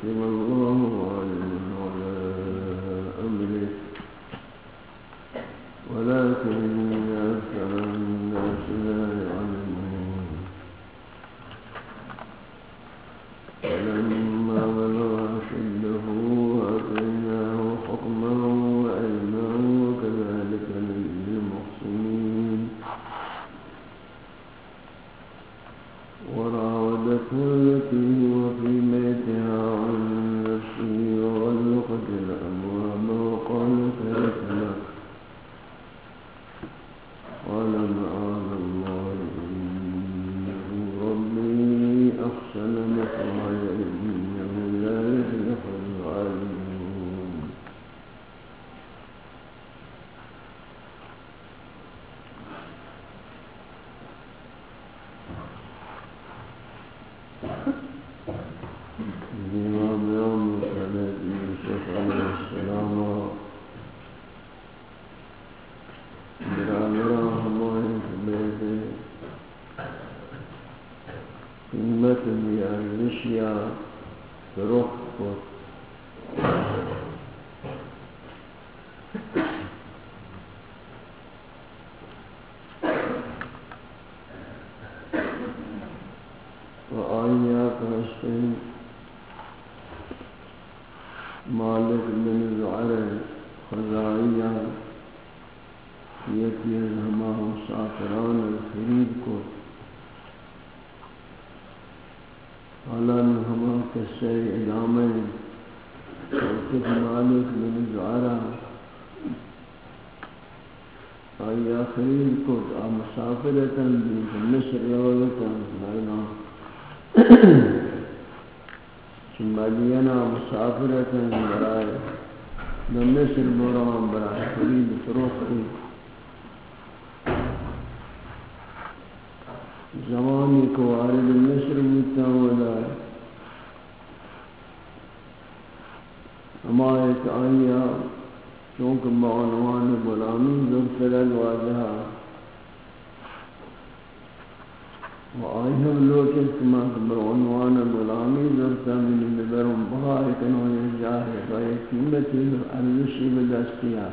حكم الله غالبا على أمره ولكن أكثر الناس لا يعلمون فلما بلغ أشده آتيناه حكما وعلما وكذلك نجزي المحسنين وراودته التي هو في بيتها عن نفسه وغلقت الأبواب وقالت هيت لك قال معاذ الله إنه ربي أحسن مثواي إنه لا يفلح الظالمون الإمام يوم سنة يوسف عليه السلام برادران ہمارے بیٹے قیمت یا اشیاء فروخت کو وآیات حسن مالک بن زعر خزائیہ یکی از ہما مسافران الخرید کو حالان ہما قصہ ادامہ وقت مالک بن زعرہ آیا خرید کو مسافرتاً بنت مصر روایتاً مردان مدینہ مسافرتاً برائے مصر بران برائے خرید فروختی زمانی کو وارد مصر بودتا ولا ہمایت آیا چونکہ بعنوان غلامی ذکر واجہا و آئیہم لوٹت کما بعنوان غلامی ذکر من ببرم بہائی کنوی جاہے بائی قیمت ارزشی بدستیا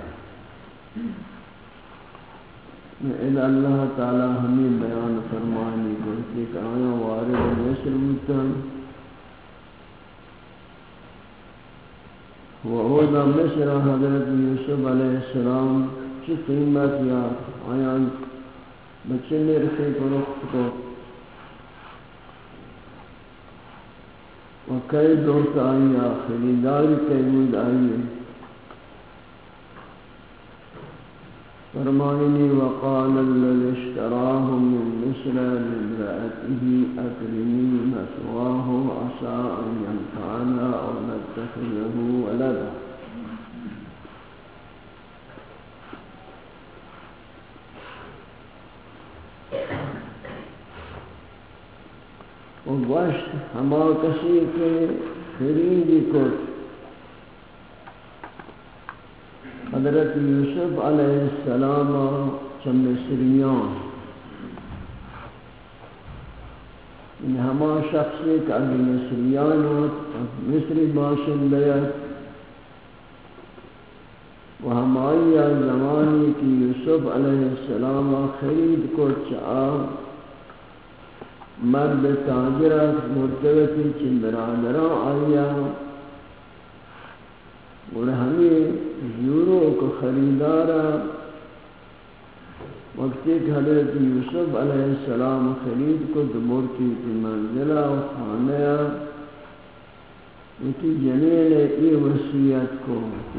إلى الله تعالى ہمیں بیان فرمانی کرتی کہ آیا وارد مصر بودتاً وعودا مصر حضرت یوسف علیہ السلام چی قیمت یا آیا بچے نرخی کو رخت کو وکئی دوست آیا خریداری قیمود آئی فرمائني وقال الذي اشتراه من مصر لامرأته أكرمي مثواه عسى أن ينفعنا أو نتخذه ولدا وگوشت ہما کسی کے خریدی کت حضرت یوسف علیہ السلام چم مصریان ان ہما شخصی کہ اگر مصریان مصری باشن بیت و ہمائی زمانی کی یوسف علیہ السلام خرید کو چاہ مرد تاجرت مرتبتی چن برادران آیا اور ہمیں یورو کو خریدارا وقتی کہ حضرت یوسف علیہ السلام خرید کو دمورتی کی منزلہ و خانہ اتی جنین ای وصیت کو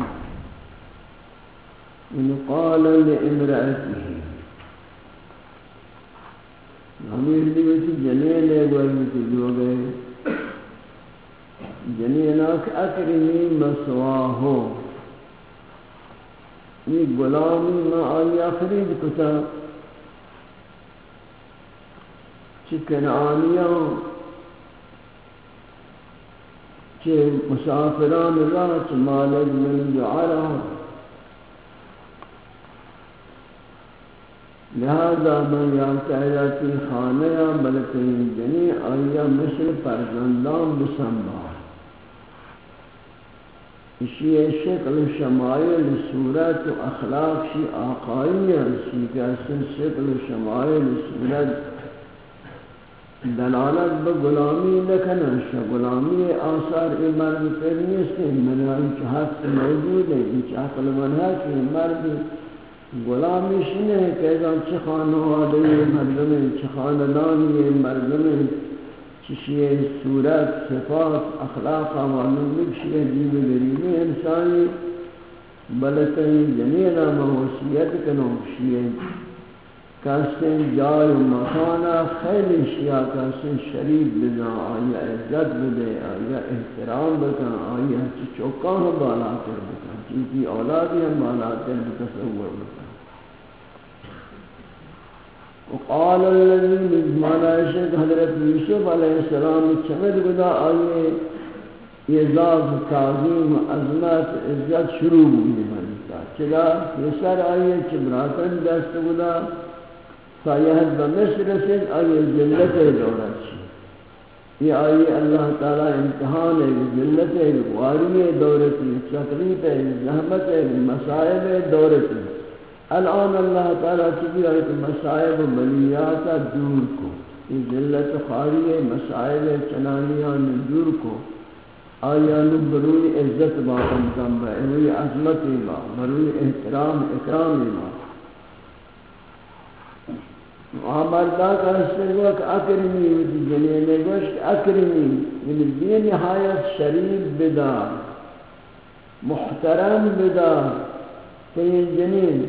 ان قال لامرأته ہمیں دیوتی جنین ویتی جو گئے جنیناک اکرمی مسواہو یہ غلامی ما آیا خرید کتا چکن آنیاں چھ مسافران راہ چھ مالک من جعرہ لہذا من یاکایاتی خانیہ بلکہ جنی آیا مثل پرزندان بسنبار اسی شکل و شمائل صورت و اخلاق شی آقائی ہے، اسی کہ اصل شکل و شمائل صورت دلالت بغلامی نکنن، غلامی آثار این مرد پر نیستن، منهای که حق موجود ہے، این عقل منها که این مرد غلامیش نہیں کہ ازان چه خانواده مردم، چه خاندانی مردم، چشیه صورت، صفات، اخلاق معلوم بکشیه جیب غریبی انسانی بلکہ جنینا موسیعت کنو شیئے کاسن جای و مکانا خیلی شیعہ کاسن شریف بزن، آیا عزت بدے، آیا احترام بکن، آیا چوکاں ہم بالا کر بکن، چیزی اولادی ہم بالا کر بتصور بکن. وقال الذين مانا شیخ حضرت یوسف علیہ السلام چمد بدا آئیے اعزاز تعظیم عظمت عزت شروع ہوئی ملتا چلا پیسر آئیے چبراتن دست بدا سایحت بمصر سید آئیے ذلت دولت چی یہ آئیے اللہ تعالی امتحان ہے ذلت واری دولتی تکلیف زحمت مصائب دولتی. الان اللہ تعالیٰ چکی ہے کہ مصائب و بلیات دور کو، یہ ذلت خاری مصائب چنانیان دور کو، آیان بروی عزت باقم کم بروی عظمت با بروی احترام اکرام با. مردہ کا حصہ ہوا کہ اکرمی ہوتی جنینے گوشت اکرمی یعنی بے نہایت شریف بدار محترم بدار کہ جنین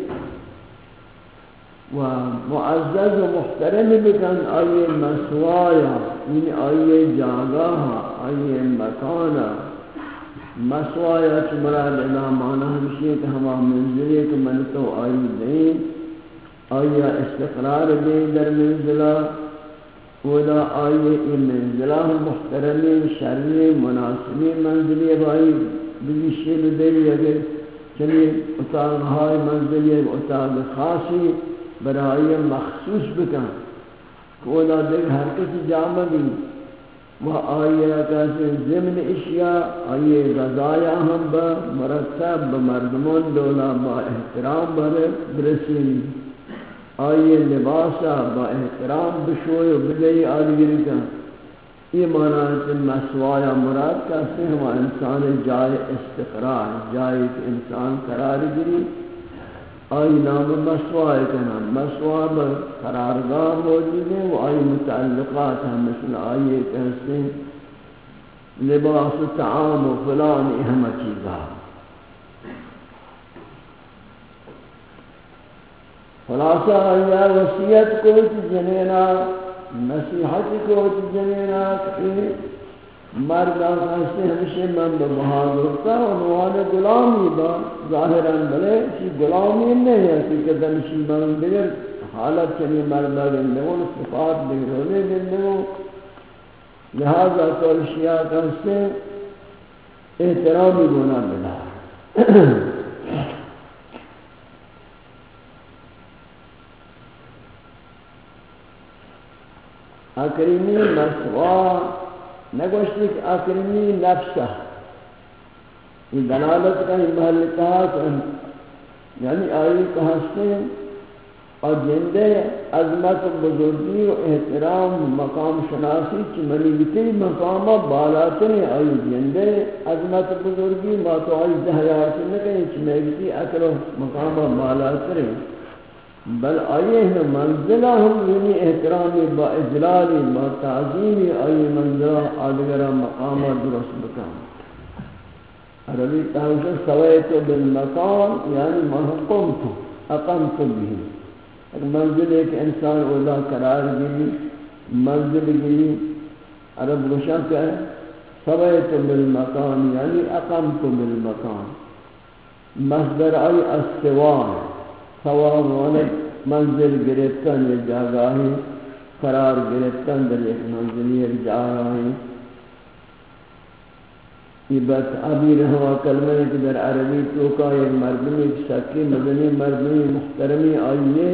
و معزز و محترم بکن آئیے مسوایا یعنی آئیے جاگاہا آئیے مکانا مسوایا چمراد ادا مانا ہمشی کہ ہما منزلی کہ من تو آئی دین آئیے استقرار دین در منزلہ ولا آئیے این منزلہ محترمی شرعی مناسبی منزلی بائی بلیشی بدئی اگر چلی اتاق ہائی منزلی اتاق خاصی برای مخصوص بکن کولا دیکھ ہر کسی جامع بھی وہ آئیے کیسے ضمن اشیاء آئیے غذایا ہم با مرتب بمردمان دولا با احترام برسین آئیے لباسا با احترام بشوئے و بدئی آدگری کا. یہ معنی ہے مسوایا مراد کیسے ہم انسان جائے استقرار جائے کہ انسان قرار گری آئی نام مسوائے کا نام مسوائے قرارگاہ موجود ہے و آئی متعلقات ہیں مثل آئی کہتے ہیں لباس و طعام و فلان اہم چیزا. خلاصہ آئی وصیت کو جنینا نصیحت کو جنینا کہ مرد آستے ہمیشہ من بہادرتا عنوان غلامی با ظاہراً بلے کہ غلامی نہیں ہے کہ دنشی من دیگر حالت چنی مردہ گندگو صفات دیگر ہونے گندگو لہذا تو اشیاء آستے احترامی گناہ بلا. اکرمی مسوا نگوشتی کہ اکرمی نفسہ یہ دلالت کا یہ محلتات یعنی آئی کہ ہستے اور جندے عظمت بزرگی و احترام مقام شناسی چی ملیتی مقامہ بالاتنے آئی جندے عظمت بزرگی ما تو آئی دہیاتی نکیں چی ملیتی اکر مقامہ بالاتنے بل آئیے ہیں منزلہ ہم یعنی احترامی با اجلالی با تعظیمی آئی منزلہ آدگرہ مقامہ درست بکام. عربی تحوشہ سویتو بالمقام یعنی محقمتو اقمتو بھی ایک منزل ایک انسان اولا قرار گئی منزل گئی عرب گوشہ کیا ہے سویتو بالمقام یعنی اقمتو بالمقام مصدر آئی استوان سواب وانا منزل گرفتن یا جاگاہی قرار گرفتن در ایک منزلی ایک جاگاہی یہ بات عبیر ہوا کلمہ ہے کہ در عربی توکا ایک مردمی ایک شکی مدنی مردمی محترمی آئیے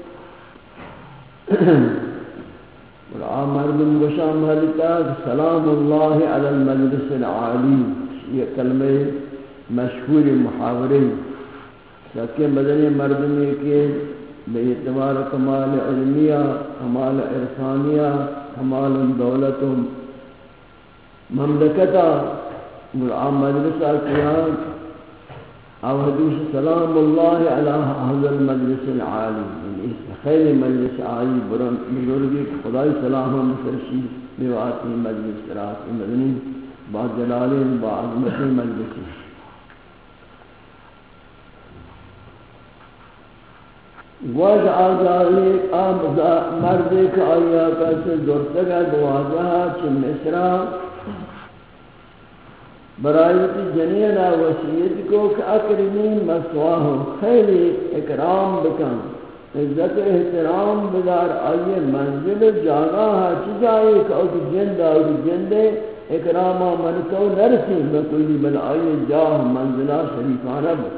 اور آ مردم گشا مالکہ سلام اللہ علی المجلس العالی یہ کلمہ مشہور محاورے سکے مدنی مردمی کے بے اعتبار کمال علمیہ کمال عرفانیہ کمال دولت و مملکتہ عام مجلسہ قیام او حدیث سلام اللہ علی حضر المجلس العالی خیر مجلس عالی بزرگی خدای سلام ہم فرشی بیواتی مجلس راتی مدنی با جلالین با عظمتی مجلسی واج آزالی مردی کا آیا کسی درتگا دوازہا چھ مصرہ برایتی جنینا وسیعت کو کہ اکرمین مسواہو خیلی اکرام بکن عزت احترام بدار آئیے منزل جاگا چی جائے کہ اوکی جندے اکراما منکو نرسی بکلی بل آئیے جاہ منزلہ شریفانہ بکن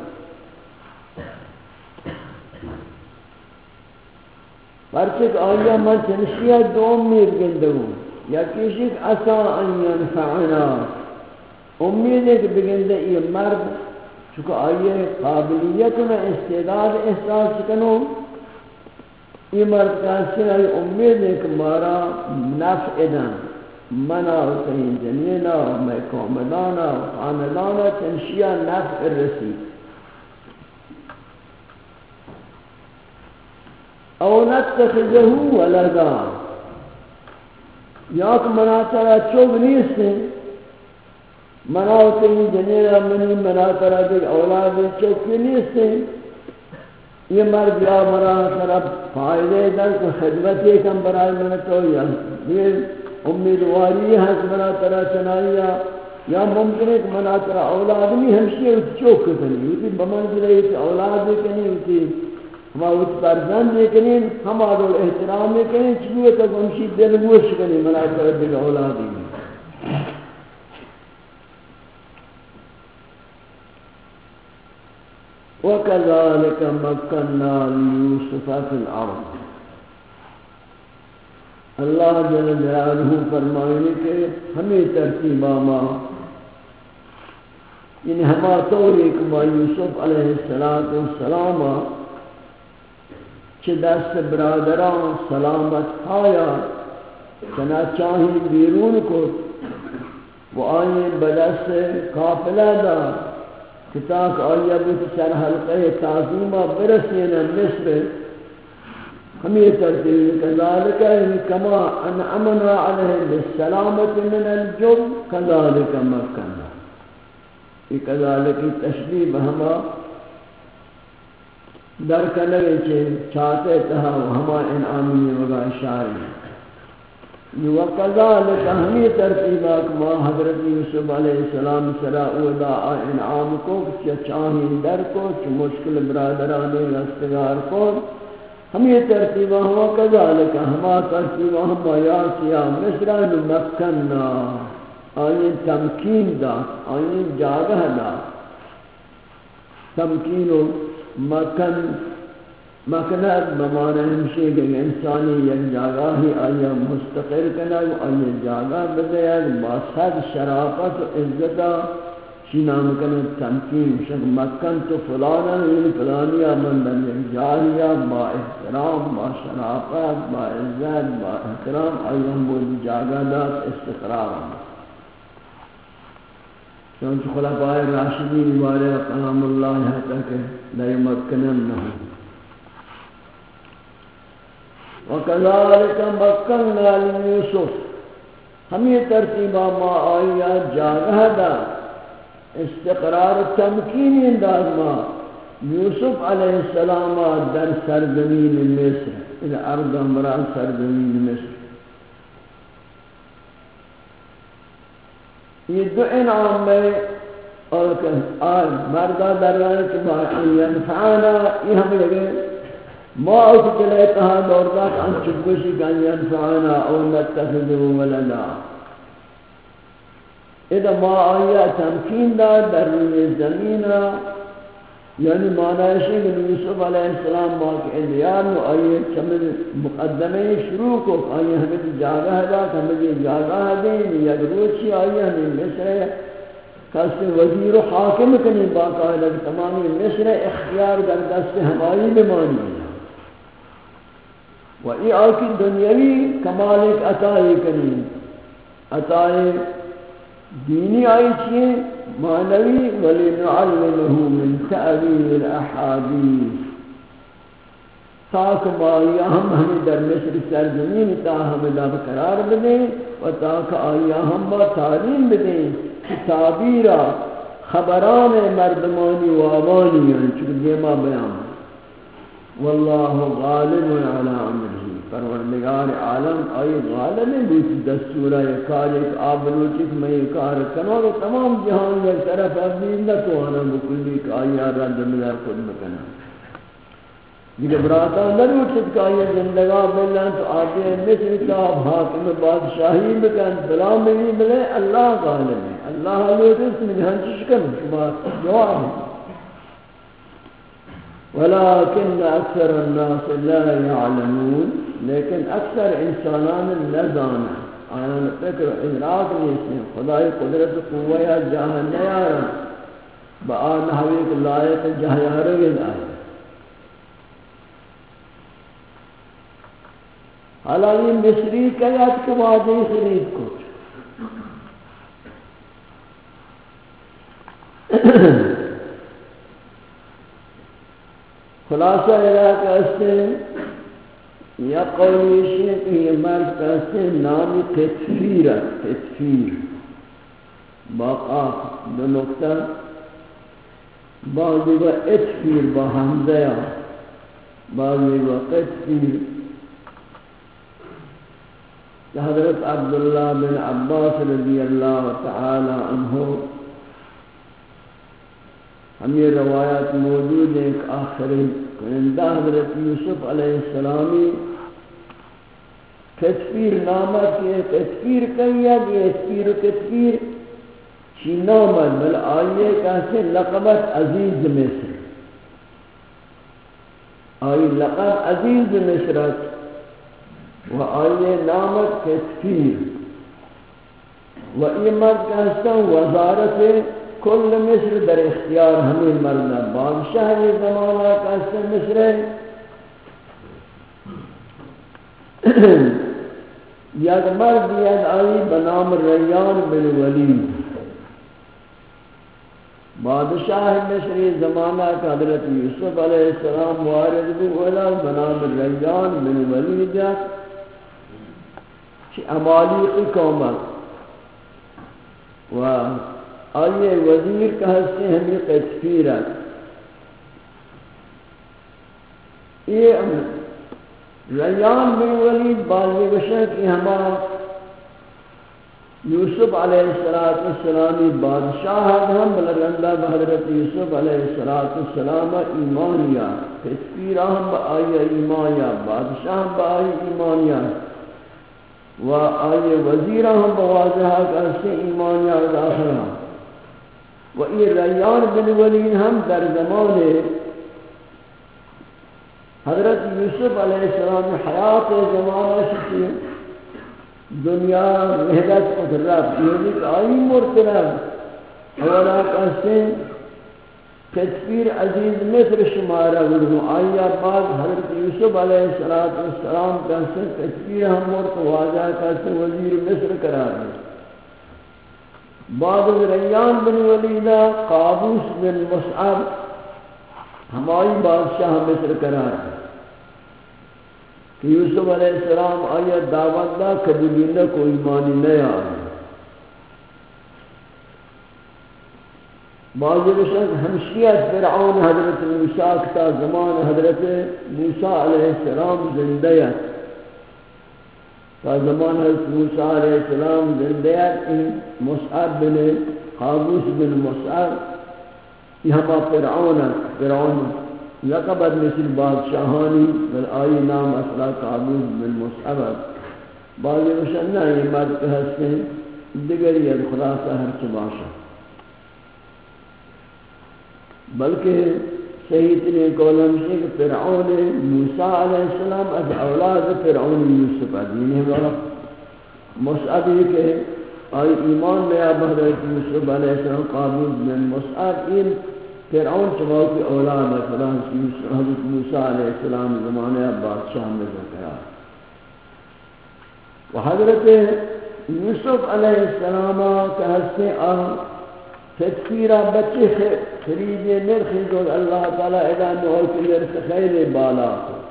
پرچک آیا من چنشیہ دو امید گندگو یا کشک اسا ان ینفعنا امید ہے کہ بگندے یہ مرد چکہ آئیے قابلیت میں استعداد احساس کنو یہ مرد کہتے ہیں امید ہے کہ مارا نفع دن منا و کہیں جنینا و میں قومدانا و خاندانا چنشیہ نفع رسی او نتخذہو ولدا یا کہ مناطرہ چوب نیستے مناوتے ہیں جنیرہ منی مناطرہ دیکھ اولاد چوکی نیستے یہ مرد یا مناطرہ فائدے در کو خدمتی کم برای منتو یا یہ امیدواری ہے کہ مناطرہ چنائیا یا ممکن ہے کہ مناطرہ اولاد نہیں ہمشی چوک کنی ہوتی بمنزل ہے کہ اولاد کنی ہوتی ہمارا پرزند کنی ہمارا احترام کنی چلوے تک ہمشی دل گوش کنی مناطرہ دیکھ اولادی میں وَكَذَلِكَ مَكَّنَّا لِيُوسُفَ فِي الْأَرْضِ اللہ جل جلالہ فرمائے کہ ہمیں ترتیبہ ما یعنی ہما طوری کما یوسف علیہ السلام چھ دست برادران سلامت آیا چنا چاہی بیرون کو وہ آئیں بدست قافلہ دا کتاک آیا بیت سر حلقہ تعظیمہ برسینا مصر ہمیں ترتیب کذالک کما انعمنا علیہ بالسلامت من الجب کذالک مکنا یہ کذالک تشبیب ہما درکنگے چھے چاہتے تہا ہما انعامی وگا اشاری وَقَذَلِكَ ہمیں ترتیبہ کما حضرت یوسف علیہ السلام سرا اودا انعام کو چاہیں در کو مشکل برادران رستگار کو ہمیں ترتیبہ ہوا کذالک ہما ترتیبہ ہما یاسیا مصران مکننا آئین تمکین دا آئین جاگہ دا تمکین و مکنت بمانا ہمشے کہ انسانی یک جاگہ ہی آیا مستقر کنگ آیا جاگہ بدید باسد شرافت و عزتا چی نام کنگ تمکین شک مکن تو فلانا یعنی فلانیا مندن یک جاریا با احترام با شرافت با عزت با احترام آیا بود جاگہ دات استقرار چونچہ خلفاء راشدین وارے قلام اللہ ہے تک لا یمکنن نہو وَكَذَلِكَ مَكَّنَّا لِيُوسُفَ ہمیں ترتیبہ ما آیا جاگہ دا استقرار تمکین انداز ما یوسف علیہ السلام در سرزمین مصر الارض امران سرزمین مصر یہ دو انعام میں اور مردہ دروانے کے بعد ینفعانا یہ ہمیں لگے ما اوک چلے کہا دوردات ان چکوشی کن ینفعانا او نتخذو ولدا اذا ما آیا تمکین دا در روی زمینہ یعنی معنی ہے کہ یوسف علیہ السلام باقی ادیان و آئیے چمد مقدمے شروع کو آئیے ہمیں جاگہ دا ہمیں جاگہ دیں یک روچی آئیے ہمیں مصر کسی وزیر و حاکم کنی باقاعدہ تمامی مصر اختیار در دست ہماری بمانی ہے و ای آکی دنیاوی کمال ایک عطائی کنی عطائی دینی آئی چیئے معنوی وَلِنُعَلِّمَهُ مِنْ تَأْوِيلِ الْأَحَادِيثِ تاک آیا ہمیں در مصر سرزمین تا ہمیں لب قرار بدیں و تاک آیا ہم با تعلیم بدیں کہ تعبیرہ خبران مردمانی و آوانی ہیں چکہ دیما بیان واللہ غالب علی امرہ پروردگار عالم آئی غالب ہے بیتی دستورہ یہ کار ایک آبنوچک میں یہ کار کنو کہ تمام جہان ایک طرف ابدیل نہ تو آنا بکلی کہ آئی رد مدر خود مکنا دیکھ براتا نہ اٹھت کہ آئی زندگاہ ملن تو آتے ہیں مصر صاحب حاکم بادشاہی بکن بلا ملی ملے اللہ غالب ہے اللہ لوٹس من ہنچش کن شما جواب ہے ولكن اکثر الناس لا يعلمون لیکن اکثر انسانان نزانا آنان فکر ادراک نیسیں خدای قدرت قویہ جہاں نیارا بآن حویق لائق جہیار گل آئے حالانکہ مصری قیاد کے واضح خرید کو خلاصہ علاقہ اسے یا قولیشی ہے کہ یہ مرد کہتے نامی تطفیر ہے تطفیر باقاف دو نقطہ بعضی با اتفیر با حمزہ بعضی با قطفیر حضرت عبداللہ بن عباس رضی اللہ تعالی عنہ ہم یہ روایات موجود ہیں کہ آخری کنندہ حضرت یوسف علیہ السلامی تطفیر نامت یہ تطفیر قید یہ تطفیر و تطفیر چی نامت بل آئیے کہتے لقبت عزیز مصر آئی لقب عزیز مصرت و آئیے نامت تطفیر و ای مرد کہتا وزارت کل مصر در اختیار ہمیں مرنا بادشاہ یہ زمانہ کہتے مصر یک مرد ید آئی بنام ریان بن ولید بادشاہ مصر یہ زمانہ کا حضرت یوسف علیہ السلام وارد بھی اولا بنام ریان بن ولید چی امالیقی قومت و آئیے وزیر کا حصے ہمیں قطفیر ہے یہ ریان بن ولید بازی بشر کی ہمارا یوسف علیہ السلامی بادشاہ ہم بلرندہ بحضرت یوسف علیہ السلام ایمانیہ قطفیر ہم بآئی ایمانیہ بادشاہ ہم بآئی ایمانیہ و آئیے وزیر ہم بواضحہ کا حصے ایمانیہ داخلہ و یہ ریان بن ولید ہم در زمان حضرت یوسف علیہ السلام حیات زمانہ شکی دنیا رہدت اتراب یہ ایک آئی مرترب اولا کہتے تطفیر عزیز مصر شمارہ ورہو آئیہ بعد حضرت یوسف علیہ السلام کہتے تطفیر ہم مرتواجہ کہتے وزیر مصر قرار ہے بعد ریان بن ولیدہ قابوس بن مصعب ہماری بادشاہ مصر قرار ہے کہ یوسف علیہ السلام آیت دعوت دا قبولینہ کو ایمانی نہیں آئے بعض بشک ہمشیت فرعون حضرت موسیٰ کا زمان حضرت موسیٰ علیہ السلام زندیت زمان حضرت موسیٰ علیہ السلام زندیت مصعب بن قابوس بن مصعب یہ ہما فرعون لقبت مثل بادشاہانی بل آئی نام اصلا قابوس بن مصعب بعضی وشنہ یہ مرد کے حصے دیگر یہ خلاصہ ہر چباشا بلکہ صحیح ترین قولم سے کہ فرعون موسیٰ علیہ السلام از اولاد فرعون یوسف یعنی ہمارا مصعب یہ کہ آئی ایمان لیا بحضرت یوسف علیہ السلام قابل بن مصعب این فرعون چماؤ کی اولاد ہے فلان حضرت موسیٰ علیہ السلام زمانے بادشاہ میں ذکرہ و حضرت یوسف علیہ السلام کا حصے تکفیرہ بچے خریدے نرخی جو اللہ تعالیٰ اعلان اور کی نرخ خیل بالا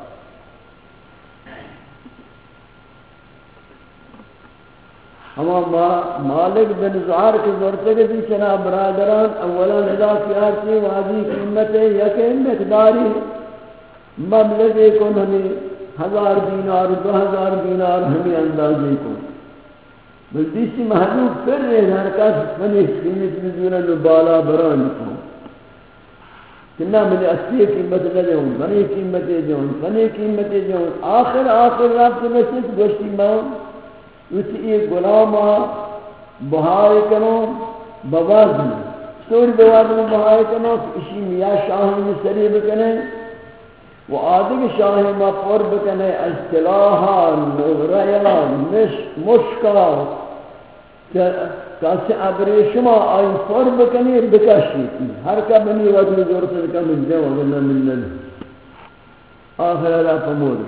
ہما مالک بن زہر کے ضرورت کے بھی چنا برادران اولا ندا پیار کی واضی قیمت یقین مقداری مبلغ کن ہمیں 1000 دینار 2000 دینار ہمیں اندازے کو بلدیسی محلوب پھر رہے ہر کس فنی قیمت بزورن بالا بران کو کنہ میں اصلی قیمت نہ جاؤں فنی قیمتیں جاؤں فنی قیمتیں جاؤں آخر رابط میں سے گوشتی ماں اسی ایک غلام بہائے کنو بوازن سوری بوازن بہائے کنو اسی میاں شاہی میں سری بکنے وہ آدھگ شاہی میں پر بکنے اصطلاحا نغریا مشکا کسی عبری شما آئی پر بکنی بکشی تھی ہر کا بنی وقت ضرورت کا من جو اگر من نل آخر اللہ فمود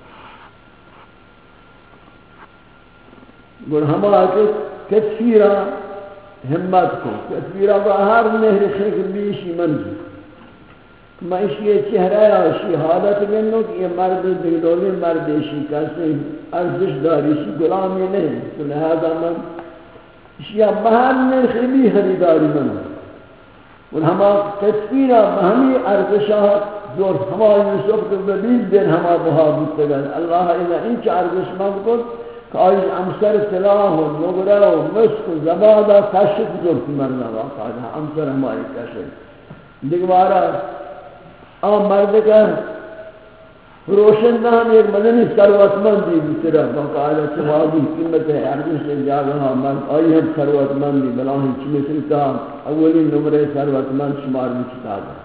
گر ہما کے کثیرہ ہمت کو کثیرہ کو ہر نہر خیق بیشی منزل میں اس یہ چہرہ اسی حالت گنو کہ یہ مرد دلولی مرد اسی کسی ارزش داری اسی غلامی نہیں تو لہذا من اسی بہر نرخ بھی خریداری من اور ہما کثیرہ بہمی ارزشہ جو ہما یوسف کو ببیز دن ہما بہا بودتگن اللہ انچ ارزش من کو کہ آئی امسر سلاح و نگرہ و مسک و زبادہ کشت ضرورت مرنا واقع ہے امسر ہماری کشت دیکھوارا مرد کا روشن دان ایک مدنی ثروت مندی بطرح باقاعدہ چوادی قیمت ہے ارزش سے جاگہا مرد آئی ہم ثروت مندی بلاہی چمثل کا اولی نمرے ثروت مند شمار بھی چکا دا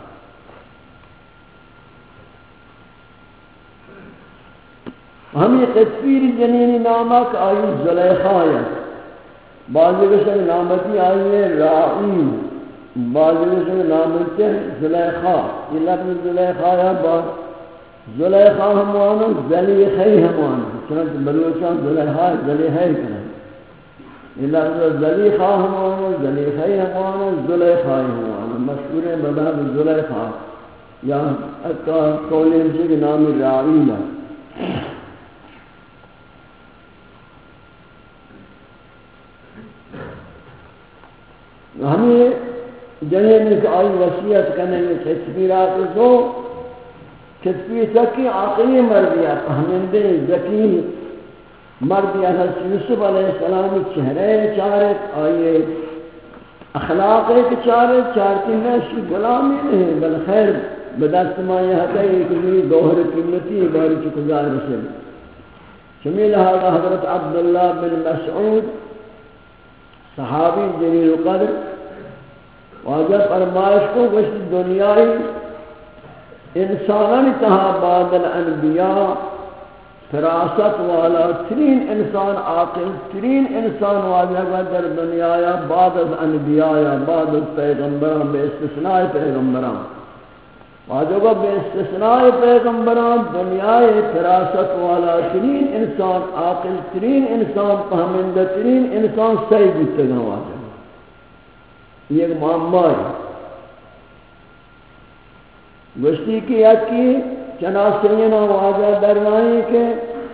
ہم یہ تصویر جنینی نامک آئی زلیخہ ہے بعضی قسم نامتی آئی ہے رائی بعضی قسم نامتی زلیخہ یہ لفظ زلیخہ ہے زلیخہ ہموانا زلیخی ہموانا چنانچہ بلوچان زلیخہ زلیخی کریں یہ لفظ زلیخہ ہموانا زلیخی ہموانا زلیخہ ہموانا مشہور ہے بلاد زلیخہ یا قولی ہمشہ کے نام رائی ہے ہمیں جنہیں کہ آئی وصیت کرنے میں تصویرات دو تصویر سکی عقلی مردیات ہمیں ذکی مردیات حضرت یوسف علیہ السلام چہرے چارت آئیے اخلاق ایک چارتی نیشی غلامی نہیں بل خیر بدست مائی حتی ایک لیے گوھر قیمتی باری چکزار رسل شمیل حضرت عبداللہ بن مسعود صحابی جلیل قدر واجہ فرمائش کو گوشت دنیای انسانان تہا بعد الانبیاء فراست والا ترین انسان عاقل ترین انسان واجہ در دنیا بعد از انبیاء بعد از پیغمبران بے استثناء پیغمبران واجہ کو بے استثناء پیغمبران دنیای فراست والا ترین انسان عاقل ترین انسان فہمندہ ترین انسان سید اتگاں واجہ یہ ایک معاملہ ہے گوشتی کی یکی چناسینا واجہ دروائی کے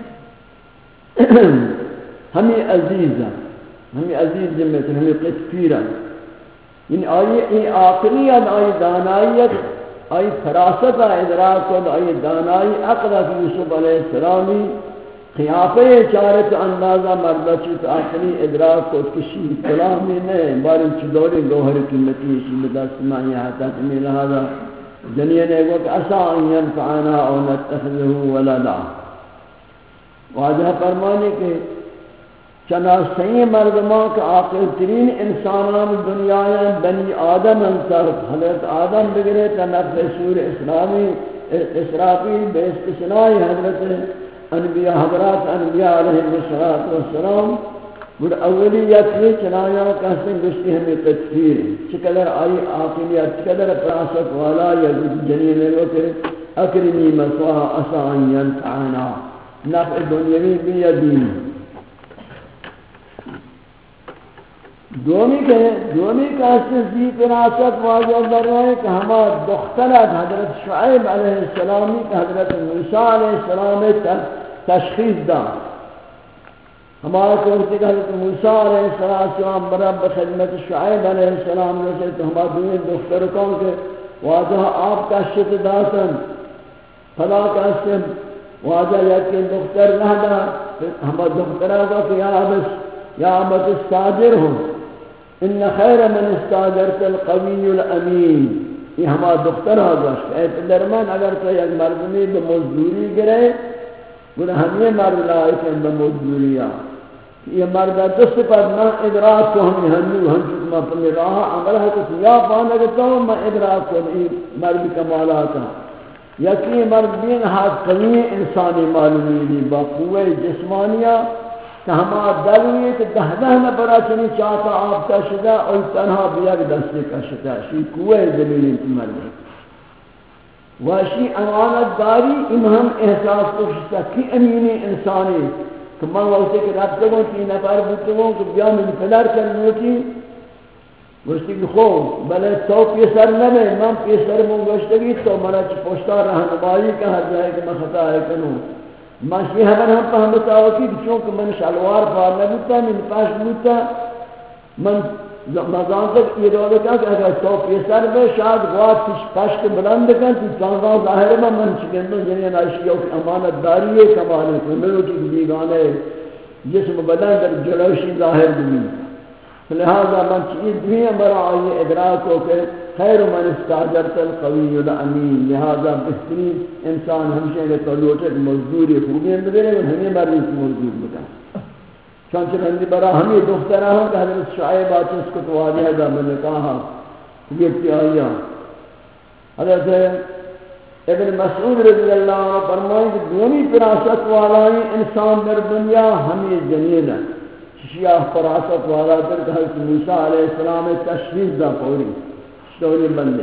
ہمیں عزیز جمعیت ہمیں قصفیرہ یعنی آئی عاقلیت آئی دانائیت آئی فراست ادراک و آئی دانائی اقدر یوسف علیہ السلامی خیافہ چارت اندازہ مردہ چیت آخری ادراک کو کسی کلامی نہیں بارن چدوری گوھر قیمتی اسی بدست معنی آتا تمہیں لہذا دنیا نے گو کہ اسا ان ینفعنا او نتخذہ ولدا واجہ فرمانے کے چناسئی مردمان کا عاقل ترین انسانان دنیا بنی آدم انصر حضرت آدم بگرے تنفع سور اسرافیل بے استثنائی حضرت انبیاء حضرات انبیاء علیہ السلام اور اولیت یہ چنایا کہتے ہیں گشتی ہمیں تکفیر چقدر آئی عاقلیت چقدر پراست والا یا جنین وکر اکرمی مسواہ اسان ینفعنا نفع دنیاوی بھی یا دین دومی کہتے ہیں زی پراست واضح در رہے ہیں کہ ہمارا دخترت حضرت شعیب علیہ السلامی کہ حضرت موسیٰ علیہ السلام تشخیص دا ہمارا کہتے ہیں کہ حضرت موسیٰ علیہ السلام برب خدمت شعیب علیہ السلام رسے تو ہمارا دوئے دختر کون کے واضح آپ کا شت داتن فلا کہتے ہیں واضح یکی دختر نہ دا ہمارا دخترہ کا کہ یا عبد استاجر ہوں ان خیر من استاجرت القوی الامین یہ ہمارا دختر آگوشت اے پدرمان اگر تو یک مردمی بمزدوری گرے گناہ ہم یہ مرد لائق ہیں بمزدوریا یہ مرد دست پر میں ادراک کو ہمیں ہنو ہم چکم اپنی راہ عملہ کچھ یا پانگتا ہوں میں ادراک کو مرد کمالاتا یکی مرد بین حد قوی انسانی معلومی لی با قوہ جسمانیہ کہ ہما دلوی کہ دہ نبرا چنی چاہتا آپ کا شدہ اور تنہا بیاگ دستے کا شدہ شی کوئے زمینی مرد واشی امانت داری امہم احساس کو شدہ کی امینی انسانی کہ من وقتی کہ رب تگوں کی نفر بودتگوں کہ بیا من پدر کرنو کی گوشتی کہ خوب بلے تو پیسر نمے من پیسر من گوشتگی تو منا چی پوشتا رہنمائی کا حد جائے کہ میں خطا ہے کنوں ماشی ہمیں ہم فهمتا ہوتی کہ چونکہ من شلوار پار نبوتا من پاش بوتا من مزان تک یہ دولے کہا کہ اگر تو پیسر میں شاید غوات پشک بلند کن تو چانگاں ظاہر میں من چکن من جنین عشقیوں کی امانت داری ہے کمانے کو ملو کی دیگانے جسم بدن در جلوشی ظاہر بھی لہذا من چیز بھی ہمارا آئی ادراک ہو کہ خیر من استاجرت القوی الامین لہذا بہترین انسان ہمشہ کہ تو لوٹے مزدوری خوبی اندرے اور ہمیں مرضی کی مزدور بتا چانچہ رندی برا ہمیں دخترہ ہوں کہ حضرت شعیب آتے اس کو تو واضح دا میں نے کہا یہ کی آئیہ حضرت ابن مسعود رضی اللہ عنہ فرمائیں کہ دونی پراست والائی انسان در دنیا ہمیں جنین ہے شیعہ پراست والا در کہ حضرت موسیٰ علیہ السلام تشریف دا پوری شوری بندے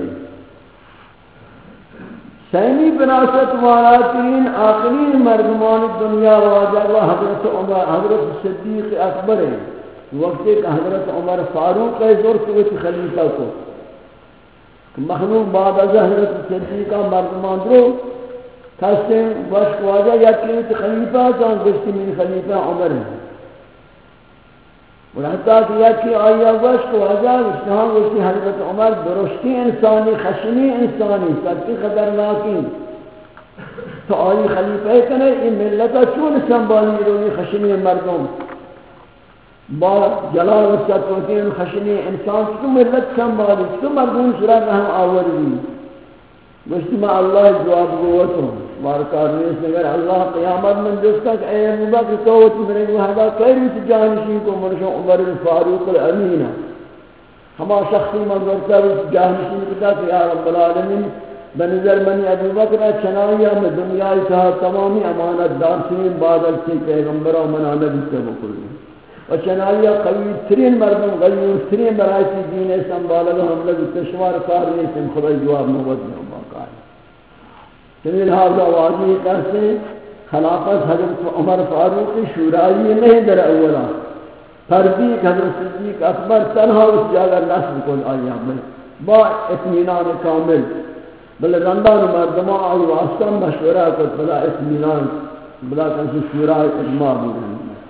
سیمی پراست والا ترین آخرین مردمان دنیا واجہ و حضرت عمر حضرت صدیق اکبر ہے وقت ایک حضرت عمر فاروق ہے زور قوت خلیفہ کو مخلوق بعد از حضرت صدیقہ مردمان درو کہتے ہیں وشک واجہ یا قوت خلیفہ کان گشتی من خلیفہ عمر ہے اور حتیٰ کہ یکی آیا وشک واجہ وشنہاں وشی حضرت عمر درشتی انسانی خشنی انسانی سبتی خطرناکی تو آئی خلیفہ کنے یہ ملتا چون سنبالی روی خشنی مردم با جلال و ستوتین خشنی انسان تو ملت سنبالی تو مردم سرا رحم آوردی گوشتی میں اللہ جواب گوتوں مارکار نیس نگر اللہ قیامت من جستا کہ اے مباقی توت میرے وحدہ قیریت جانشین کو مرشا عمر فاروق الامین ہما شخصی منظرتا جانشین کتا کہ یا رب العالمین بنظر منی ابو بکر چنائیہ میں دنیای تہا تمامی امانت دارسین بادل سے پیغمبرہ منع نبی سے بکلی و چنائیہ قوی ترین مردم غیور ترین برایتی دین سنبالگا ہم لگو تشوار کار نیسن خدای جواب نوبت میں باقا ہے چنین حاضر واضح کہتے ہیں خلافت حضرت عمر فاروق شورائی نہیں در اولا فردی حضرت صدیق اکبر تنہا اس جاگہ نصب کن آیا میں با اطمینان کامل بل رندان مردمان آئی واسطہ مشورہ کر بلا اطمینان بلا کنسی شورائی اجماع بھی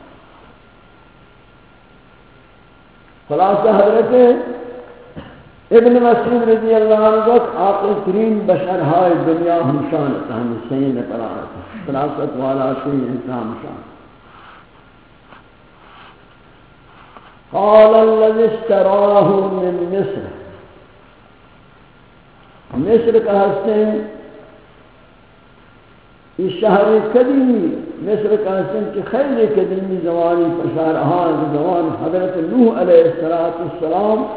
خلاصہ حضرت ابن مسعود رضی اللہ عنہ وقت عاقل ترین بشر ہائے دنیا ہمشان ہم سین فراست والا سین انسان شان قال الذي اشتراه من مصر مصر کا حسن یہ شہر قدیمی مصر کا حسن کی خیلی قدیمی زمانی پشارہان زمان حضرت نوح علیہ السلام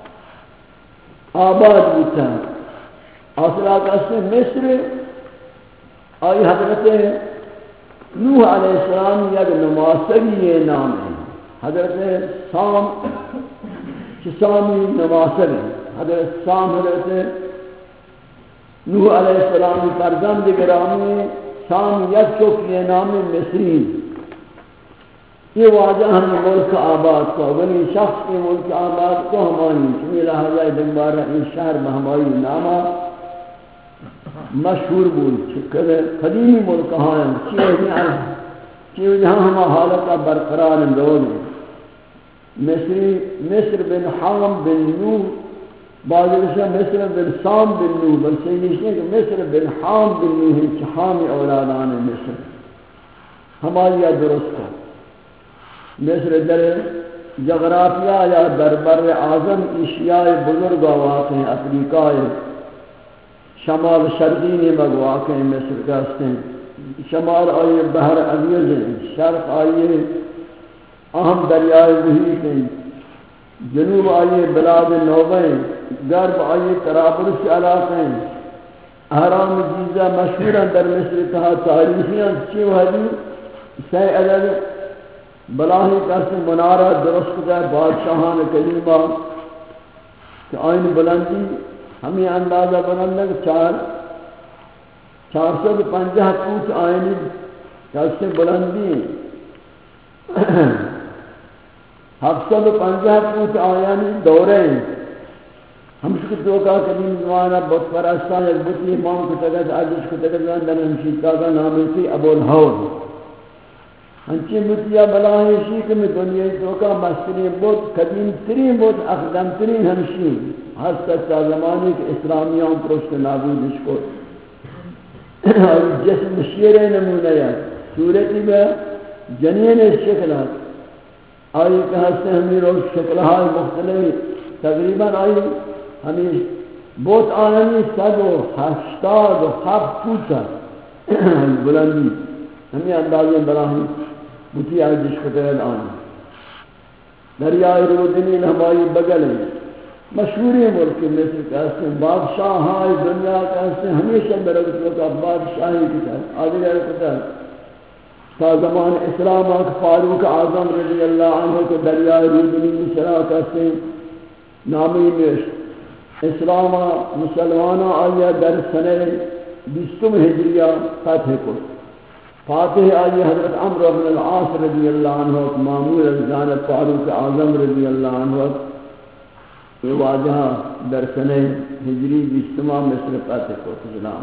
آباد بودتا اصلا کسی مصر حضرت نوح علیہ السلام یک نماسری نام ہے حضرت سام سامی نواصل حضرت سام حضرت نوح علیہ السلام فرزند گرامی سام یکچک یہ نام مصری یہ واجہ ہم ملک آباد کو ولی شخص کے ملک آباد کو ہمانی چمی لہذا دنبارہ ان شہر بہمائی نامہ مشہور بود قدیمی ملک ہیں چیئے جہاں ہم حالتا برقرار لوگ مصر بن حام بن نوح بعض اشیاء مصر بن سام بن نوح بلکہ یہ کہ مصر بن حام بن نوح چحام اولادان مصر ہماری درست ہے مصر در جغرافیہ یا در بر اعظم اشیاء بزرگ واقع ہیں افریقہ شمال شرقی میں واقع ہیں مصر کا شمال آئیے بحر عزیز ہیں شرق آئیے اہم دریائے محیط ہیں جنوب آئیے بلاد نوبہ ہیں غرب آئیے طرابلس علاقے ہیں احرام جیزہ مشہور در مصر کہا تاریخیاں چیو حدیث سی عدد بلاہی کسی منارہ درست کا بادشاہان کریمہ کہ آئین بلندی ہمیں اندازہ بلندہ کہ 450 فوٹ آئینی کسی بلندی 750 فوٹ آئینی دورے ہم اس کو توقع قدیم زمانہ بہت پرستان ایک بطی امام کو تگت عجیز کو تگت اندر ہمشیدہ کا نامی تھی ابو الحور ہنچی متیا بلاہی شیخ میں دنیا توقع مستری بہت قدیم ترین بہت اقدم ترین ہمشی حد تک تا زمانی کے اسلامیان پرست نابود اس کو جسم شیر نمونہ ہے صورتی میں جنین شکلات آئی کہ ہستے ہمیں روز شکلہائی مختلف تقریباً آئی ہمیں بہت آنی 187 فوٹ بلندی ہمیں اندازیں براہی بتی آئیدش خطرد آنی دریائے رودنی ہماری بگل ہے مشہوری ملک مصر کہتے ہیں بادشاہ ہائی دنیا کہتے ہیں ہمیشہ برگتوں کا بادشاہی کی طرح آدھگر قطر تا زمان اسلام آکھ فاروق اعظم رضی اللہ عنہ کو دریائے رودنی مصرہ کہتے ہیں نامی نوشت اسلام مسلمانہ آیا در سنہ 20 ہجریہ فتح کو فاتح آئی حضرت عمرو بن العاص رضی اللہ عنہ مامور جانب فاروق اعظم رضی اللہ عنہ یہ واجہ در سنہ ہجری 20 مصر فتح کو اسلام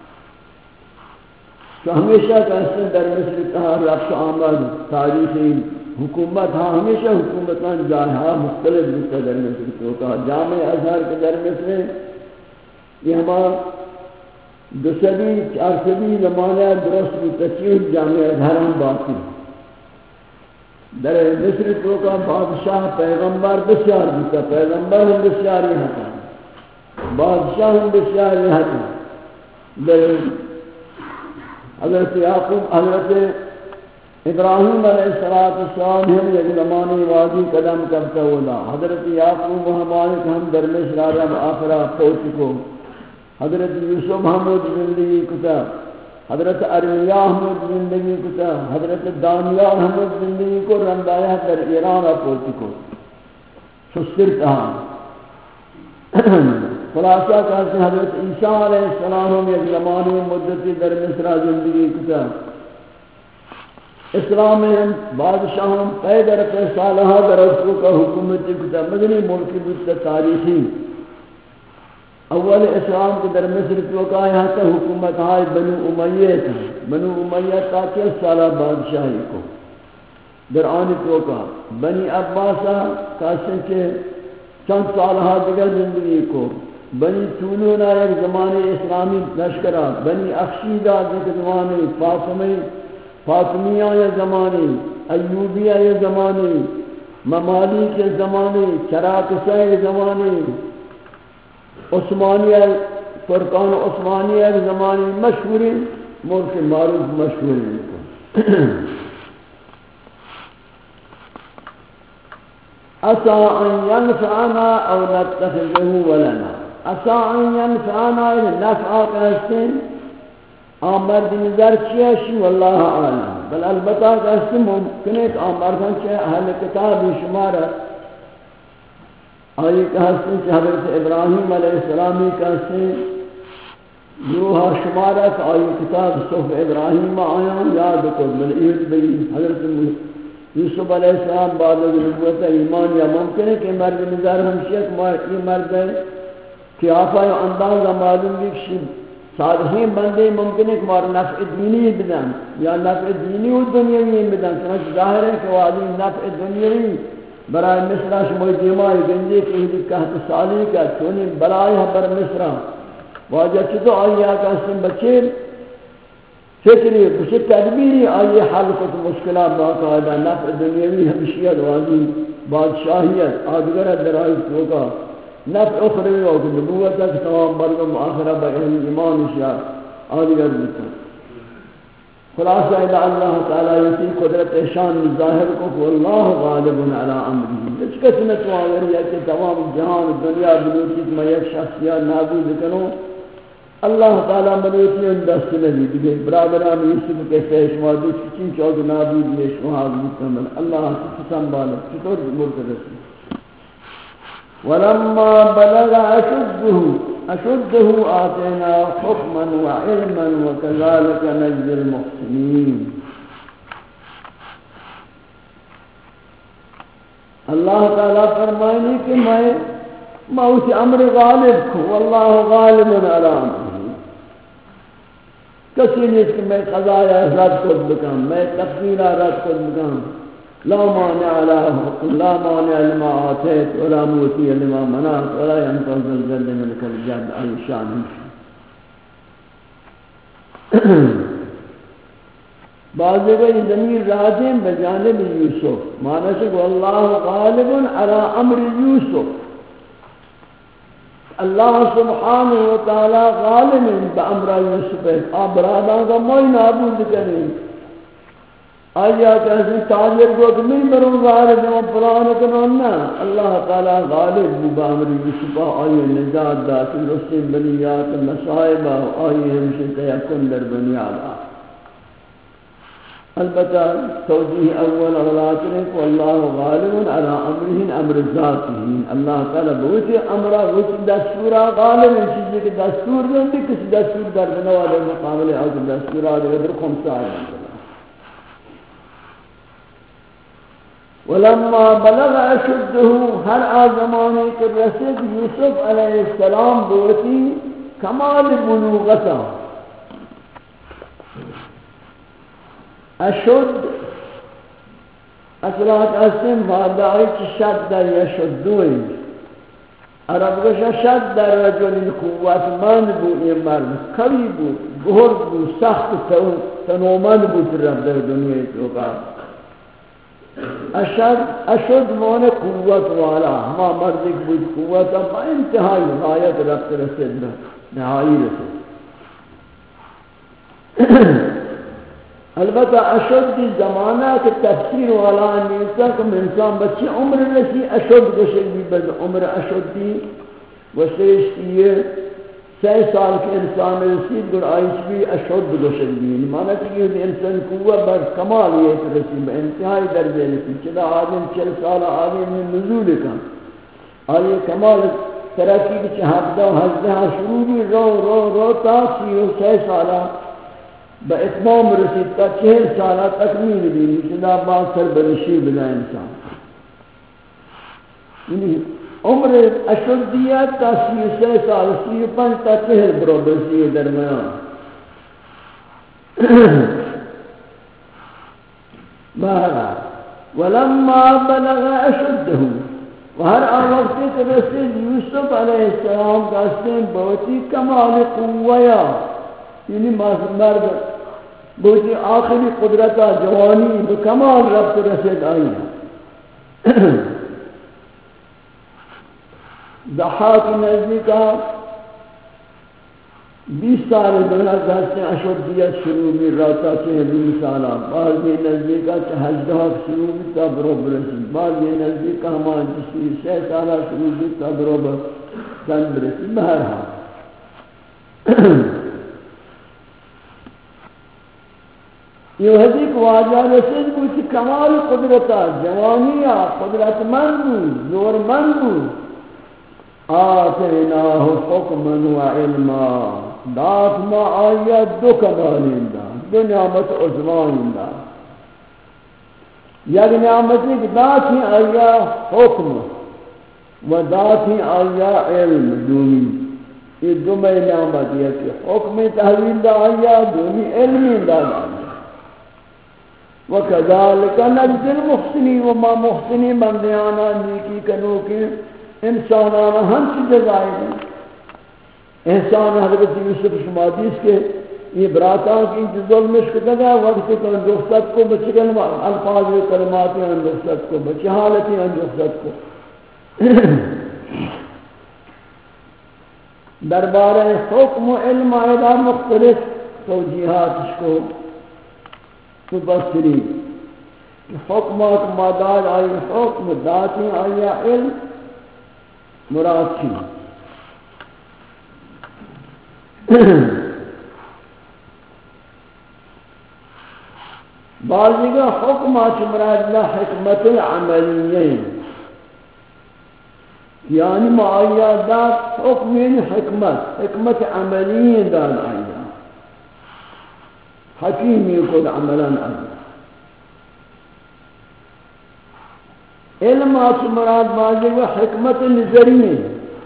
تو ہمیشہ کہتے در مصر کہا رفت آمد تاریخی حکومت ہاں ہمیشہ حکومتان جائے مختلف بکتا در مصر کو کہا جامع ازہر کے در مصر یہ ہمارا 2 صدی 4 صدی زمانہ درست بھی تشریف جامع ازہر ہم باقی در مصر کو کا بادشاہ پیغمبر بسیار بکتا پیغمبر ہم بسیار یہاں تھا بادشاہ ہم بسیار یہاں تھا در حضرت یعقوب حضرت ابراہیم علیہ السلام ہم یک زمانی وادی قدم کرتا ہونا حضرت یعقوب ہمارے ہم در مصر عرب آخرہ پہنچ کو حضرت یوسف حمود زندگی کتا حضرت ارمیہ حمود زندگی کتا حضرت دانیال حمود زندگی کو رندایا در ایران پہنچ کو سستر کہاں خلاصہ کہتے ہیں حضرت عیسیٰ علیہ السلام یک زمانی مدتی در مصر زندگی کتا اسلام میں بادشاہوں پیدر سالہ در اس کا حکومت کتا مدنی ملکی بودتا تاریخی اول اسلام کے در مصر توقع یہاں تا حکومت آئی بنو امیہ تھا بنو امیہ تا 30 سالہ بادشاہی کو در آنی توقع بنی عباسہ کہتے کہ چند سالہ دیگر زندگی کو بنی طولونہ ایک زمانے اسلامی لشکرہ بنی اخشیدہ ایک زمانے فاطمیہ یہ زمانے ایوبیہ یہ زمانے ممالک یہ زمانے چراکسہ یہ زمانے عثمانیہ فرقان عثمانیہ یہ زمانے مشہوری ملک معروف مشہوری عسى أن ينفعنا أو نتخذه ولنا عسى أن ينفعنا إذا نفع كهستين آمر بنظر چیشی واللہ عالم بل البتہ کہ ممکن ہے کہ آمردان چاہے اہل کتابی شمارت آئی کہتے ہیں کہ حضرت ابراہیم علیہ السلامی کہتے ہیں روحا شمارت آئی کتاب صحف ابراہیم آیاں یاد کو ملعید بھی حضرت یوسف علیہ السلام بعد نبوت ایمان یا ممکن ہے کہ مرد نظر ہمشیت یہ مرد ہے کہ آفا یا اندازہ معلوم بھی کہ صالحین بندے ممکن ہے کہ مار نفع دینی بدن یا نفع دینی و دنیاوی بدن چنانچہ ظاہر ہے کہ وہ آدمی نفع دنیاوی برای مصرہ شموی دیمائی گنجی کی ہی کہت سالی کا چونی بلائی ہے بر مصرہ واجہ چطو آئی آکا اسم بچیر فکری کسی تدبیری آئی حل کت مشکلات باقاعدہ نفع دنیاوی ہمشیت واضی بادشاہیت آدگرہ درائی توکا نفع اخروی اور نبوت ہے کہ تمام مردم آخرہ بہن ایمان اشیاء آدگر بیتا خلاصہ الہ اللہ تعالیٰ یسی قدرت شان ظاہر کو کہ اللہ غالب علی امری اس قسمت واغری ہے کہ تمام جہان دنیا بلوچیت میں ایک شخصیات نابود کروں اللہ تعالیٰ ملوچی ان دست نبی دیکھے برادران یوسف کے پیش موجود چین چوک نابود یہ شہاد مکمل اللہ سے سنبھالا چطور مرتبہ ولما بلغ أشده آتينا حكما وعلما وكذلك نجزي المحسنين اللہ تعالیٰ فرمائنی کہ میں اس امر غالب کو واللہ غالب علی امرہ کسی نہیں کہ میں قضایا رد کو بکم میں تقدیرہ رد کو بکم لا مانع لما آتیت ولا موتی لما منعت ولا ينفذ الجد ملك الجد أي شان بعض کوئی ضمیر راجم بجانب یوسف معنی سے کہ اللہ غالب على امر یوسف اللہ سبحانہ وتعالی غالب بامر یوسف ابرادا کا موئی نابود کریں آیا کہتے تاجر کو کہ نہیں بروں غالب و پران کنونا اللہ تعالی غالب بامر یوسف آئی نجات داخل رسل بنیات مصائبہ آئی ہمشہ تیکن در بنیاد البتہ توجیح اول اغلاط نے کہ اللہ غالب علی امرہن امر ذاتہن اللہ تعالی بہت امرہ بہت دستورہ غالب ان چیزیں کہ دستور دیں بھی کسی دستور در بنوالے مقابلے آگے دستورہ دے در خمسہ آئے ولما بلغ اشده ہر آزمانے کے رسد یوسف علیہ السلام بوتی کمال بلوغتا اشد اصلاحات اسم وادعی چی شد در یشدوئی عرب گوشا شد در رجل قوت مند بود یہ مرد قوی بود گرد بود سخت تنومند بود رب در دنیا توقع اشد مانے قوت والا ہما مرد ایک بود قوت با انتہائی غایت رفت رسد نہائی رسد البتہ اشد کی زمانہ کے تفسیر والا نیسا کہ انسان بچے عمر رسی اشد گشک بھی بد عمر اشد کی وشیش کیے 6 سال کے انسان رسید گر آئیش بھی اشد گشک بھی مانا کہ یہ انسان قوت بر کمال یہ رسی انتہائی درجے رسی چلا آدم 40 سال آدم میں نزول کا اور یہ کمال ترقی کی 17 شروع بھی رو تا 36 سالہ با اتمام رسید تا 40 سالہ تکمیل بھی چلا بعد سر بنشی بلا انسان یعنی عمر اشدیت تا 36 سال 35 تا 40 برو برسی درمیان بہرحال ولما بلغ اشده وہر آوقتی کہ رسید یوسف علیہ السلام کا سن بہتی کمال قویا یعنی مرد بہتی آخری قدرتا جوانی بکمال ربط رسید آئی ضحاک نزدی کا 20 سال دنیا دستے اشدیت شروع بھی رہتا 20 سالہ بعض یہ نزدی کا 18 شروع بھی تا برو برسی بعض یہ نزدی کا ہمان جسی 6 سالہ شروع بھی تا برو برسی بہرحال یہ حدیث واجہ رسید کوئی کمال قدرتا جوانیہ قدرت مند زور مند آتیناہ حکما و علما دات ما آیت دو کمالین دا دو نعمت عظمائن دا یک نعمت ایک داتی آیا حکم و داتی آیا علم دومی یہ دو میں نعمت ہے کہ حکم تحویل دا آیا دومی علمی دا آیا وَكَذَلِكَ نَجْزِي الْمُحْسِنِينَ وَمَا مُحْسِنِينَ بندیانا نیکی کنو کے انسانانا ہم چی جزائے ہیں احسان حضرت یوسف شمادیس کے یہ براتان کی انتی ظلمش کتا گا وقت کن رخصت کو بچے الفاظ و کلماتی ان رخصت کو بچے حالتی ان رخصت کو دربار حکم و علم آئیدہ مختلف توجیحاتش کو مبصری حکمات ماداد آئی حکم داتی آئی علم مراد کی بعضی کا حکمات مراد لا حکمت عملیین یعنی معاید داد حکمین حکمت عملیین داد آئی حکیمی خود عملاً آئی علم آچ مراد بازی و حکمت نظریہ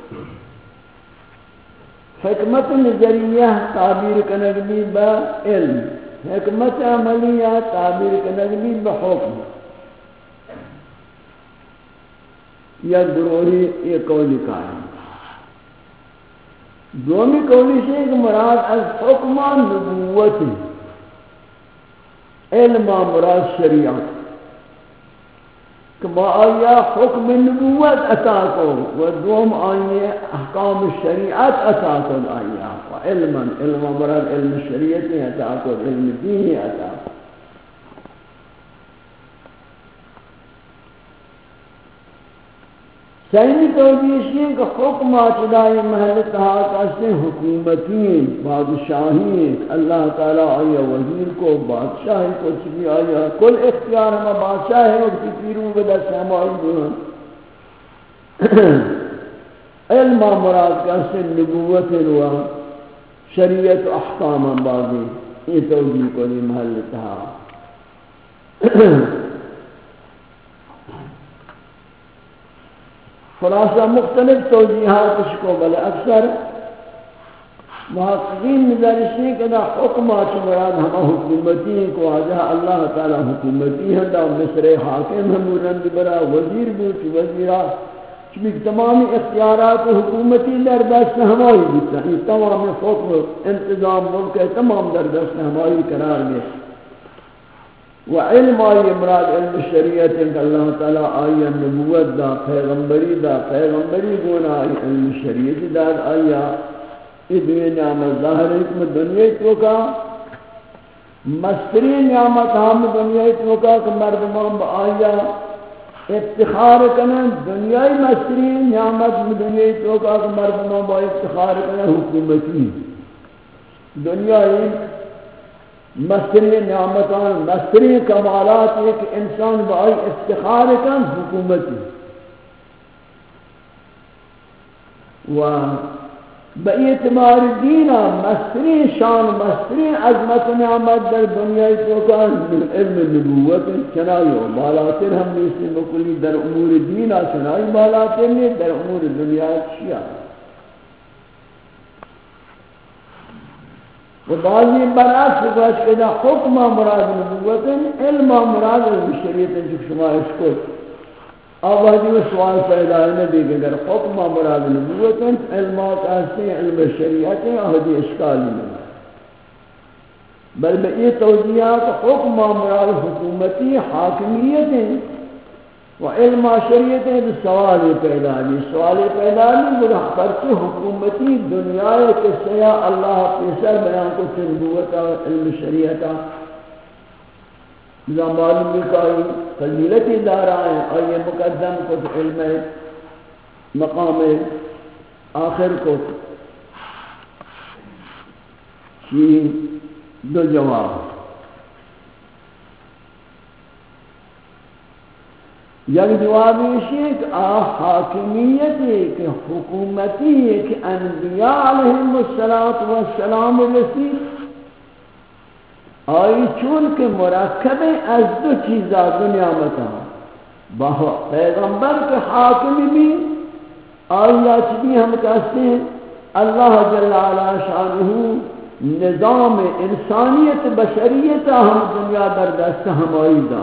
حکمت نظریہ تعبیر کنگلی با علم حکمت عملیہ تعبیر کنگلی با حکم یا گروہی یہ قولی قائم دومی قولی سے کہ مراد از حکمان نبوتی علم مراد شریعت کہ با آیا حکم نبوت عطا کو و دوم آئیے احکام شریعت عطا کو آیا و علم مراد علم شریعت عطا کو علم دینی عطا کو صحیح توجیہ کہ حکم آچدائی محل تحاق سے حکومتین بادشاہین اللہ تعالیٰ آیا وزیر کو بادشاہی کو چکی آیا کل اختیار ہمیں بادشاہ ہے اور کی پیروں بدا سامائی دون علم مراد کا سے نبوت و شریعت و احکام بازی یہ توجیہ کو لی محل تحاق خلاصہ مختلف توجیحات اس کو بلے اکثر محققین نظرشی کہ دا حکمات مراد ہما حکومتی کو آجا اللہ تعالی حکومتی ہے دا مصر حاکم ہمورند برا وزیر بود وزیرہ چبک تمامی اختیارات حکومتی در دست ہمائی بیتا یہ تمام حکم انتظام ملک تمام در دست ہمائی قرار گئے و علم آئی مراد علم شریعت کہ اللہ تعالی آئی نبوت دا پیغمبری گونا آئی علم شریعت دا آیا ادوی نعمت ظاہر حکم دنیا تو کا مستری نعمت ہم دنیا تو کا کہ مردمان با آیا افتخار کنن دنیای مستری نعمت دنیا تو کا کہ مردمان با افتخار کنن حکومتی دنیای مستری نعمتان مستری کمالات ایک انسان بائی افتخار کن حکومتی و باعتبار دینا مستری شان مستری عظمت نعمت در دنیا تو کن علم نبوت چنائی و بالاتر ہم نیسی بکلی در امور دینا چنائی بالاتر نہیں در امور دنیا شیعہ و بعضی برعکس گوش کہ حکم مراد نبوت علم مراد شریعت جو شما اس کو آبادی میں سوال پیدا ہے نبی کہ اگر حکم مراد نبوت علم کہتے ہیں علم شریعت آہدی اشکالی میں بل میں یہ توجیہات حکم مراد حکومتی حاکمیت ہیں و علم شریعت ہے سوال پیدا نہیں بڑا پرچہ حکومتی دنیا کے سیا اللہ پیسر بیان کو نبوتا علم شریعتا معلوم بھی کئی فضیلتی دارا ہیں اور یہ مقدم کو علم مقام آخر کو یہ دو جواب یک جواب یہ ہے کہ حاکمیت ہے کہ حکومتی ہے کہ انبیاء علیہم السلام رسید آئی چون کہ مرکب از دو چیزا دنیا متا پیغمبر کے حاکمی بھی آئی چیزی ہم کہتے ہیں اللہ جل علا شانہ نظام انسانیت بشریت ہم دنیا در دست ہمائی دا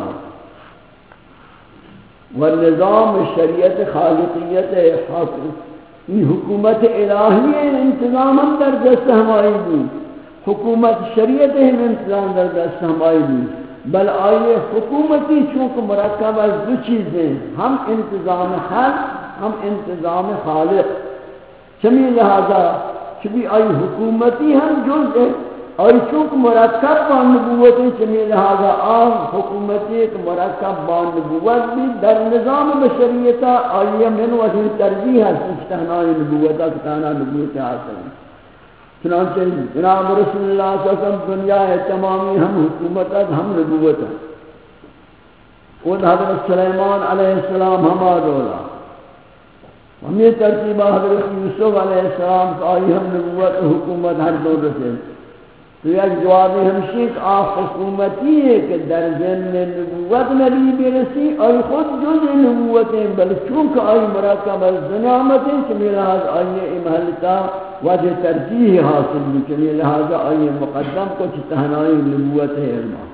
والنظام شریعت خالقیت یہ حکومت الہی انتظام ہم در دست ہمائی دی حکومت شریعت ہم انتظام در دست ہمائی دی بل آئیے حکومتی چونکہ مرکب از دو چیزیں ہم انتظام خلق ہم انتظام خالق چمی لہذا چبی آئی حکومتی ہم جز ہے آئی چونکہ مرکب بان نبوت ہے چمی لہذا حکومتی ایک مرکب بان نبوت بھی در نظام بشریتا آئی من وحی ترجیح ہے سنشتہنائی نبوتا کتانا نبوت حاصل ہے چنانچہ جناب رسول اللہ صلی اللہ علیہ وسلم دنیا ہے تمامی ہم حکومت ہم نبوت ہے خود حضرت سلیمان علیہ السلام ہما دولا ہم یہ ترتیبہ حضرت یوسف علیہ السلام کا آئی ہم نبوت حکومت ہر دور سے تو یک جوابی ہمشی کہ حکومتی ہے کہ در ذن نبوت نبی برسی آئی خود جز نبوتیں بل چونکہ آئی مرکب از دنیامتیں چمی لحاظ آئی محلتا وجہ ترجیح حاصل بھی چمی لحاظ آئی مقدم کو چتہنائی نبوت ہے علمہ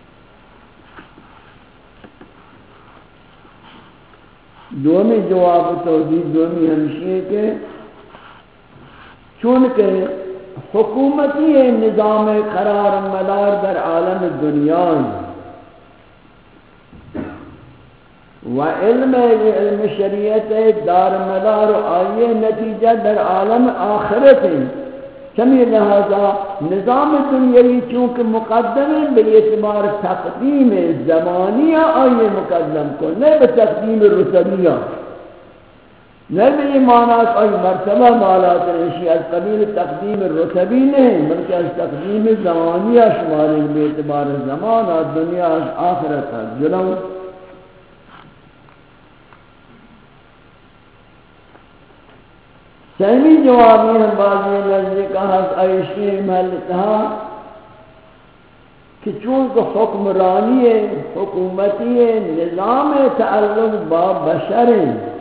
دومی جواب توجید دومی ہمشی کہ چونکہ حکومتی نظام قرار مدار در عالم دنیا و علم شریعت دار مدار آئیے نتیجہ در عالم آخرت چمی لہذا نظام دنیاوی چونکہ مقدم ہے بے اعتبار تقدیم زمانیہ آئیے مقدم کو نہیں بے تقدیم رتبیہ نہیں یہ معنی کہ آئی مرتبہ مالات رشی از قبیل تقدیم رتبی نہیں بلکہ از تقدیم زمانیہ شماری بے اعتبار زمان اور دنیا از آخرت جلو سہمی جوابی ہم بازی لفظی کہا عیشی محلتہا کہ چونکہ حکمرانی حکومتی نظام تعلق با بشر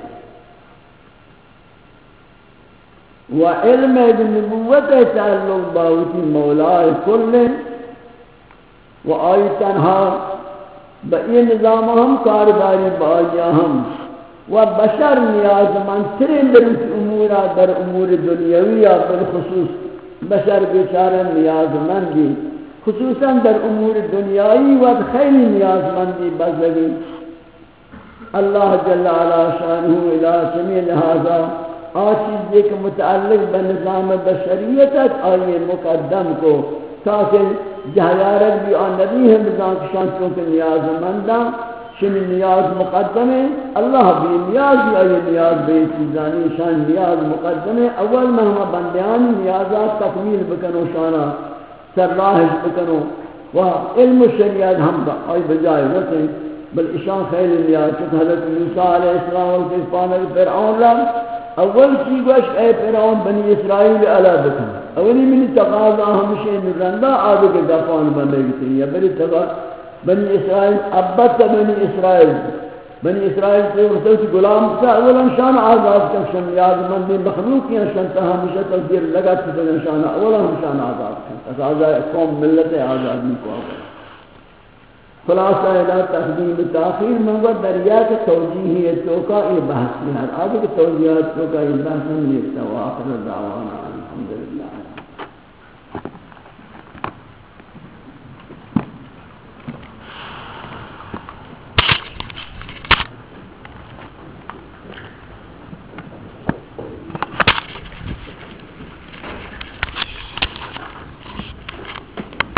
و علم نبوت تعلق باوتی مولا کل و آئی تنہا بئی نظام ہم کارداری بایا ہم و بشر نیازمند ترین در امور دنیاویہ بالخصوص بشر بیچارہ نیازمندی خصوصاً در امور دنیاوی و خیلی نیازمندی بزگی اللہ جل علا شانہ الہ سمی لہذا چیز ایک متعلق بنظام بشریت آئیے مقدم کو تاکہ جہیارت بھی آن نبی ہے نظام شانچوں کے نیاز مندہ شن نیاز مقدم ہے اللہ بھی نیاز بھی آئیے نیاز بے چیزانی شان نیاز مقدم ہے اول میں ہم بندیان نیازات تکمیل بکنو شانا سرراہش بکنو و علم شریعت ہم آئی بجائے وقت بل اشان خیلی نیاز چکہ حضرت موسیٰ علیہ السلام کے پانک فرعون لم اول چیز گوش اے فرعون بنی اسرائیل علا بکن اولی منی تقاضا ہمشہ نرندہ آدھے کے دفعان بندے گی یا بنی اسرائیل ابت بنی اسرائیل سے ورسوچ غلام سے اولا شان آزاد کم شان نیازمندی مخلوقی شان تا ہمیشہ تصدیر لگا چکے شان اولا ہم شان آزاد کم تقاضا قوم ملت آزادی کو آگا خلاصہ الہ تقدیم تاخیر مگر دریات توجیہی توقع یہ بحث میں ہے آگے کہ توجیہات توقع یہ بحث میں لیتا ہے وآخر دعوانا الحمدللہ